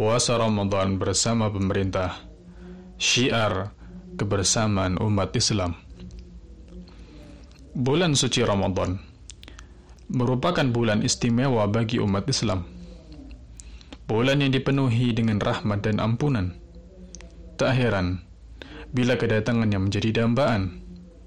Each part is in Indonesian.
Puasa Ramadan bersama pemerintah, syiar kebersamaan umat Islam. Bulan suci Ramadan merupakan bulan istimewa bagi umat Islam. Bulan yang dipenuhi dengan rahmat dan ampunan. Tak heran bila kedatangannya menjadi dambaan.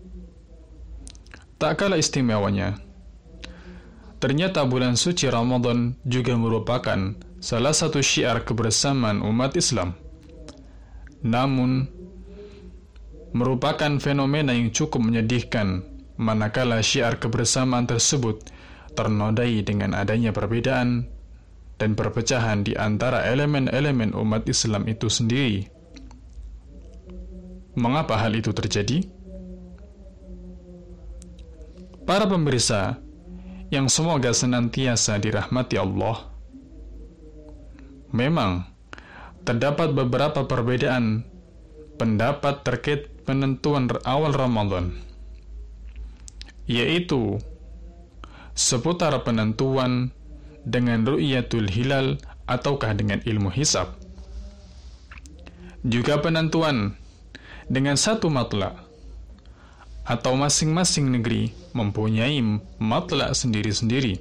Tak kalah istimewanya, ternyata bulan suci Ramadan juga merupakan salah satu syiar kebersamaan umat Islam. Namun, merupakan fenomena yang cukup menyedihkan manakala syiar kebersamaan tersebut ternodai dengan adanya perbedaan dan perpecahan di antara elemen-elemen umat Islam itu sendiri. Mengapa hal itu terjadi? Para pemirsa yang semoga senantiasa dirahmati Allah, memang terdapat beberapa perbedaan pendapat terkait penentuan awal Ramadan, yaitu seputar penentuan dengan ru'yatul hilal ataukah dengan ilmu hisab, juga penentuan dengan satu matla' atau masing-masing negeri mempunyai matla' sendiri-sendiri.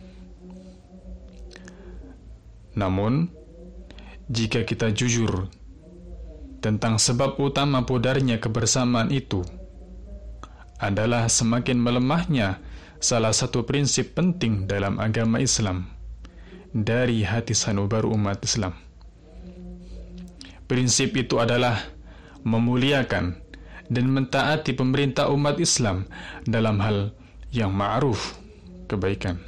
Namun, jika kita jujur tentang sebab utama pudarnya kebersamaan itu adalah semakin melemahnya salah satu prinsip penting dalam agama Islam dari hati sanubar umat Islam. Prinsip itu adalah memuliakan dan mentaati pemerintah umat Islam dalam hal yang ma'ruf, kebaikan.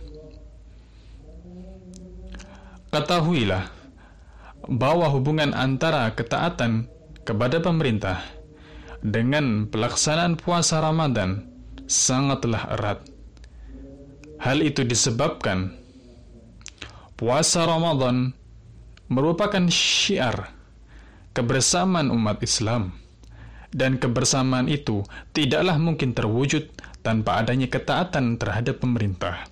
Ketahuilah bahwa hubungan antara ketaatan kepada pemerintah dengan pelaksanaan puasa Ramadan sangatlah erat. Hal itu disebabkan puasa Ramadan merupakan syiar kebersamaan umat Islam, dan kebersamaan itu tidaklah mungkin terwujud tanpa adanya ketaatan terhadap pemerintah.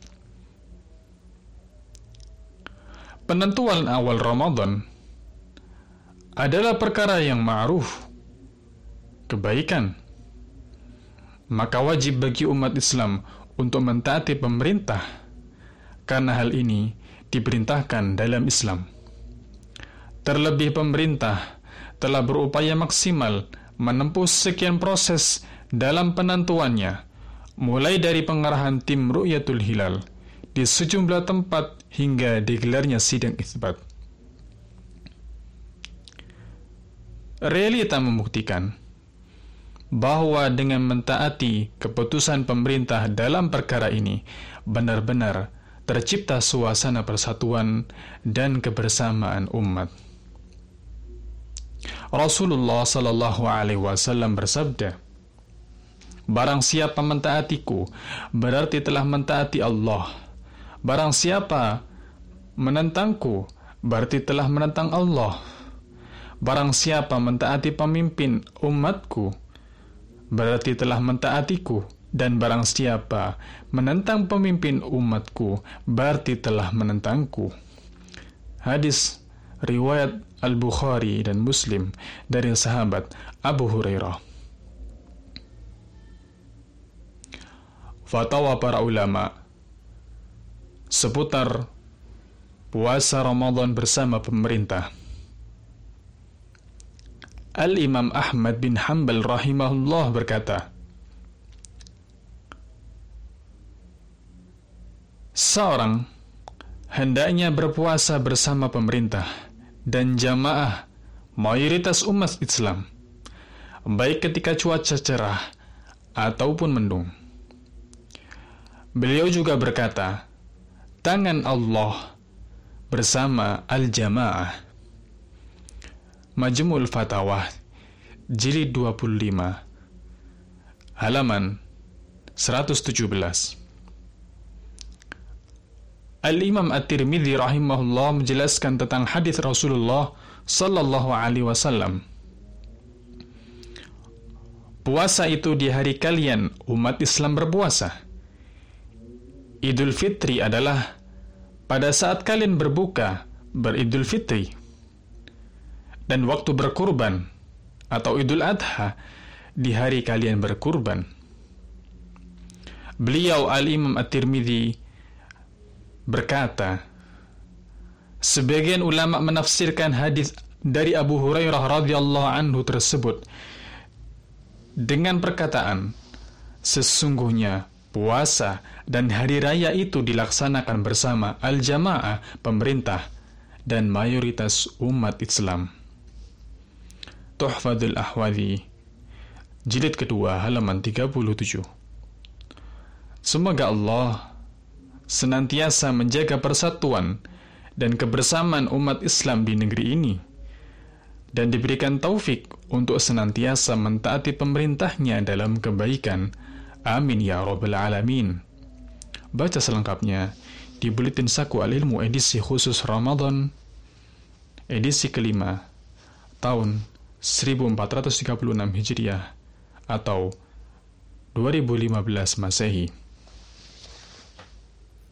Penentuan awal Ramadan adalah perkara yang ma'ruf, kebaikan. Maka wajib bagi umat Islam untuk mentaati pemerintah, karena hal ini diperintahkan dalam Islam. Terlebih pemerintah telah berupaya maksimal menempuh sekian proses dalam penentuannya, mulai dari pengarahan tim ru'yatul hilal di sejumlah tempat hingga digelarnya sidang itsbat. Realita membuktikan bahwa dengan mentaati keputusan pemerintah dalam perkara ini benar-benar tercipta suasana persatuan dan kebersamaan umat. Rasulullah sallallahu alaihi wasallam bersabda, "Barang siapa mentaatiku, berarti telah mentaati Allah. Barang siapa menentangku, berarti telah menentang Allah. Barang siapa mentaati pemimpin umatku, berarti telah mentaatiku. Dan barang siapa menentang pemimpin umatku, berarti telah menentangku." Hadis riwayat Al-Bukhari dan Muslim dari sahabat Abu Hurairah. Fatwa para ulama seputar puasa Ramadan bersama pemerintah. Al-Imam Ahmad bin Hanbal rahimahullah berkata, seorang hendaknya berpuasa bersama pemerintah dan jamaah mayoritas umat Islam, baik ketika cuaca cerah ataupun mendung. Beliau juga berkata, tangan Allah bersama al-jamaah. Majmu'ul Fatawa jilid 25 halaman 117. Al-Imam At-Tirmidzi rahimahullah menjelaskan tentang hadis Rasulullah sallallahu alaihi wasallam. Puasa itu di hari kalian umat Islam berpuasa. Idul Fitri adalah pada saat kalian berbuka beridul fitri. dan waktu berkurban atau Idul Adha di hari kalian berkurban. Beliau Al-Imam At-Tirmidzi berkata, sebagian ulama menafsirkan hadis dari Abu Hurairah radhiyallahu anhu tersebut dengan perkataan, sesungguhnya puasa dan hari raya itu dilaksanakan bersama al-jamaah, pemerintah, dan mayoritas umat Islam. Tuhfatul Ahwadhi, jilid kedua, halaman 37. Semoga Allah senantiasa menjaga persatuan dan kebersamaan umat Islam di negeri ini, dan diberikan taufik untuk senantiasa mentaati pemerintahnya dalam kebaikan. Amin ya Rabbal Alamin. Baca selengkapnya di Buletin Saku Al-Ilmu edisi khusus Ramadan, edisi kelima, tahun 1436 Hijriah atau 2015 Masehi.